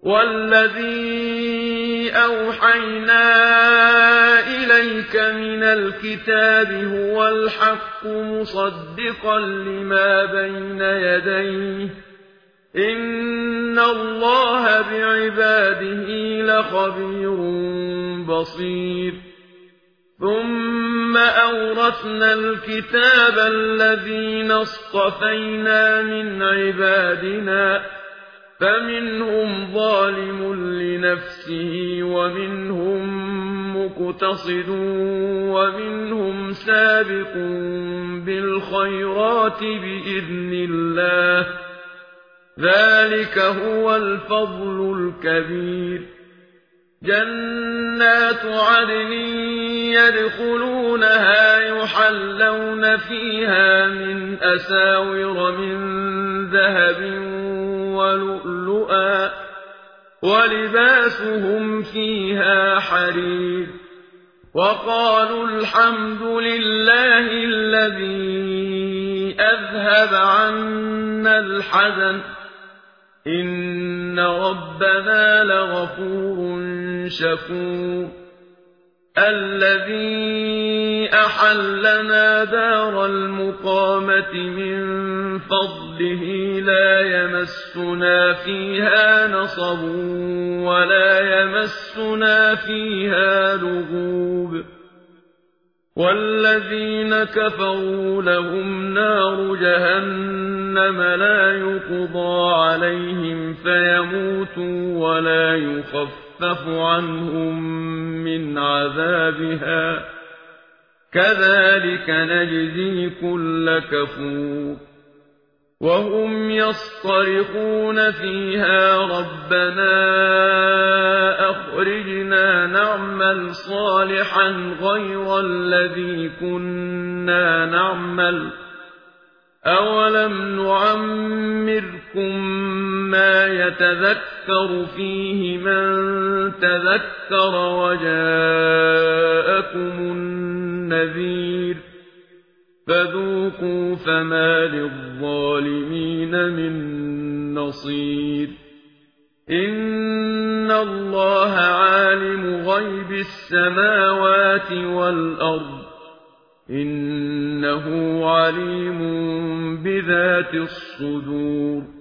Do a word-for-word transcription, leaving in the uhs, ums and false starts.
والذي أوحينا إليك من الكتاب هو الحق مصدقا لما بين يديه إن الله بعباده لخبير بصير ثم أورثنا الكتاب الذين اصطفينا من عبادنا فمنهم ظالم لنفسه ومنهم مقتصد ومنهم سابق بالخيرات بإذن الله ذلك هو الفضل الكبير جنات عدن يدخلونها يحلون فيها من أساور من ذهب ولؤلؤا ولباسهم فيها حرير وقالوا الحمد لله الذي أذهب عنا الحزن إن ربنا لغفور شكور الذي أحلنا دار المقامة من فضله لا يمسنا فيها نصب ولا يمسنا فيها لغوب والذين كفروا لهم نار جهنم لا يقضى عليهم فيموتوا ولا يخفف عنهم من عذابها كذلك نجزي كل كفور وهم يصطرخون فيها ربنا أخرجنا نعمل صالحا غير الذي كنا نعمل أولم نعمركم ما يتذكر فيه من تذكر وجاءكم النذير فذوقوا فما للظالمين من نصير إن الله عالم غيب السماوات والأرض إنه عليم بذات الصدور